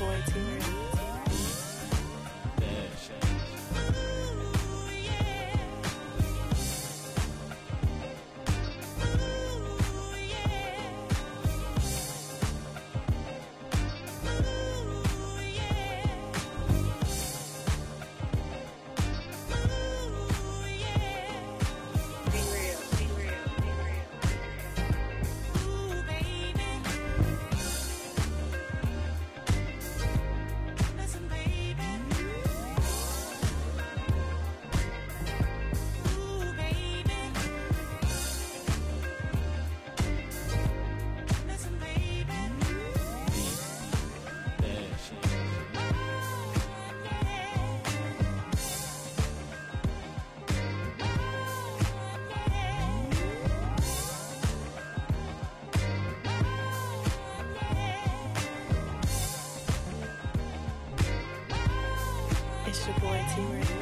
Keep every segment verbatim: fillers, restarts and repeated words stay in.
boy T-Real. It's your boy T-Real.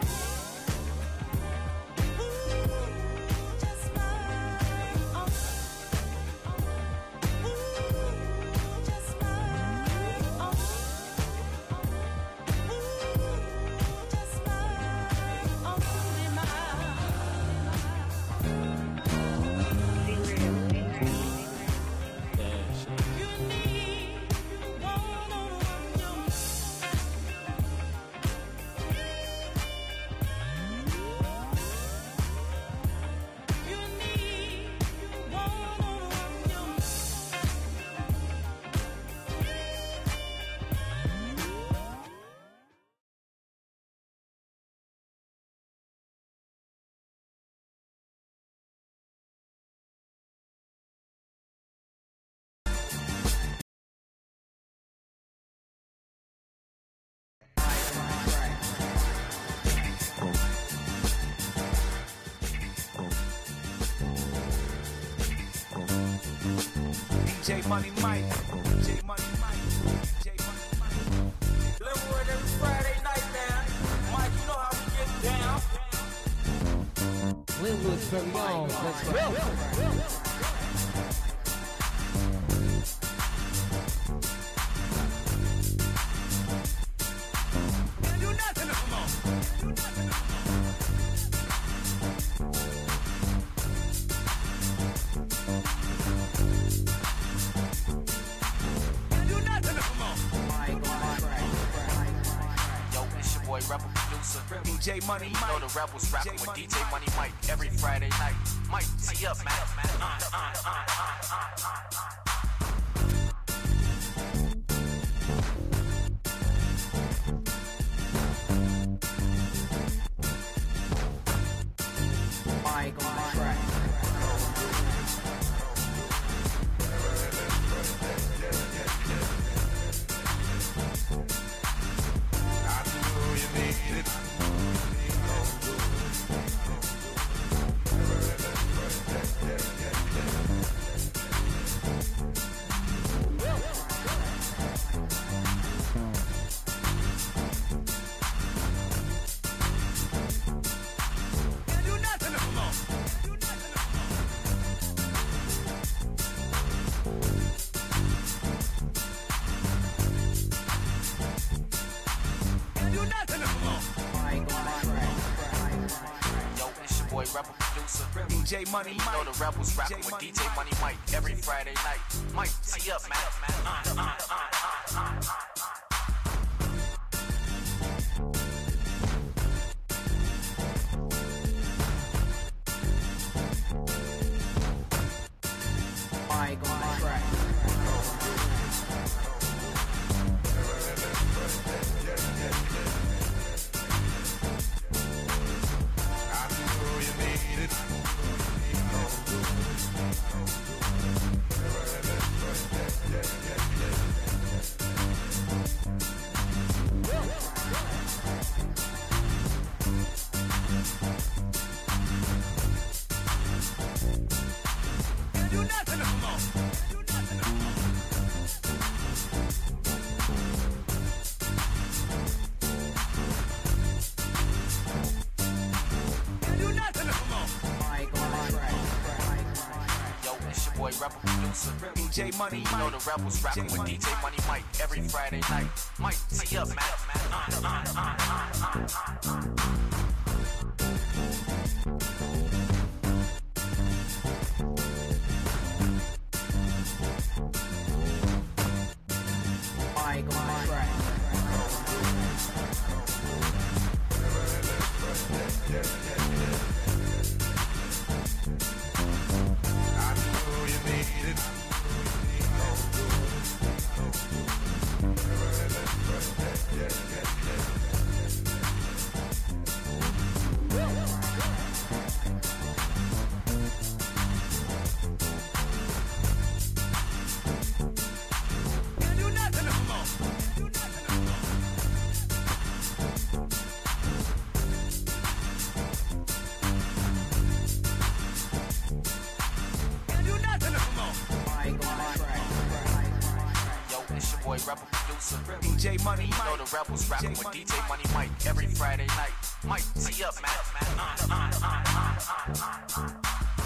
D J Money Mike, D J Money Mike, D J Money Mike. Glenwood every Friday night, man. Mike, you know how we get down. Glenwood's very own. Let's go. Do nothing, come on. Do nothing. Rebel producer, D J Money Mike. You know the rebels rapping with D J Money Mike every Friday night. Mike, tee up, man. Uh, uh, uh, uh, uh, uh. Mike on the track. Rebel producer, D J Money Mike. You know the rebels rapping with D J Money Mike every Friday night. Mike, tee up, man. Uh, uh, uh, uh, uh, uh. Mike on the track. rebel producer. D J Money You know Mike. the rebels rapping with D J Money Mike every Friday night. Mike, tee up, man. Uh, uh, uh, uh, uh, uh. Mike on the track. I know you need it. Can't do nothing no more. Can't do nothing no more. Can't do nothing no more. Mike on the track. Yo, it's your boy, rebel producer. D J Money You know Mike. the rebels rapping with D J Money Mike every Friday night. Mike, tee up, man. Uh, uh, uh, uh, uh, uh.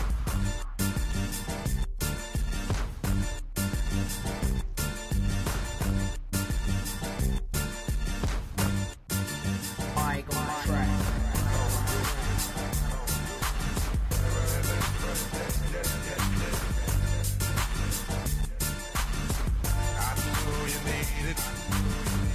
Mike on the track. I know you need it.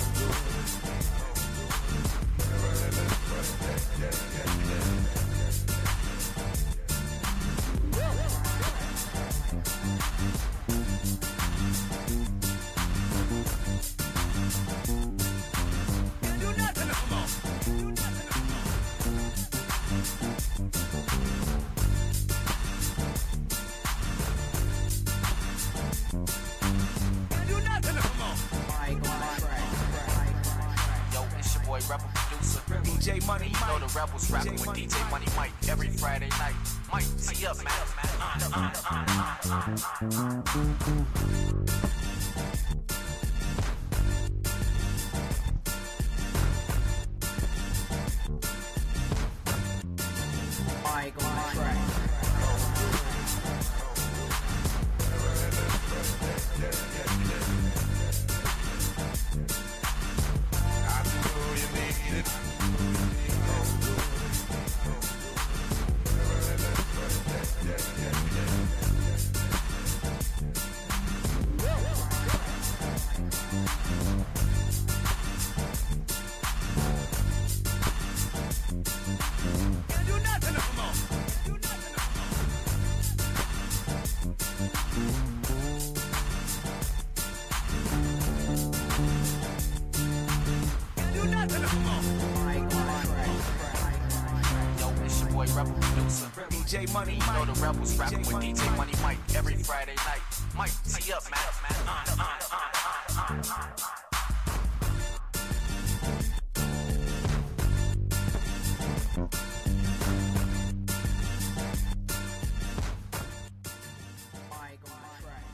Can't do nothing no more. Can't do nothing no more. Can't do nothing no more. Mike on the track. Yo, it's your boy, rebel producer. D J Money You know Mike. the rebels rapping with D J Money Mike every Friday night. Mike, tee up, man. Uh, uh, uh, uh, uh. Mike on the track. I know you need it. Can't do nothing no more. Can't do nothing no more. Can't do nothing no more. Mike on the track. Yo, it's your boy, rebel producer. D J Money You know Mike. the rebels rapping with D J Money Mike every Friday night. Mike, tee up, man. Uh, uh, uh, uh, uh, uh. Mike on the track.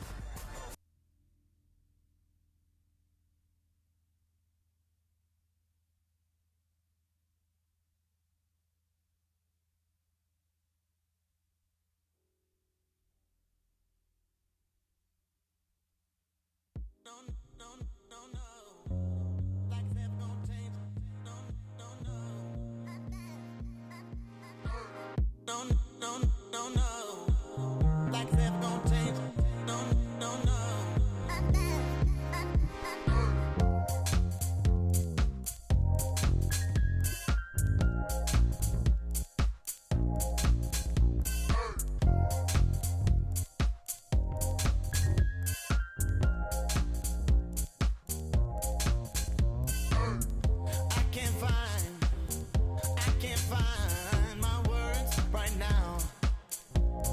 I can't find my words right now.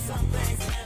Some things never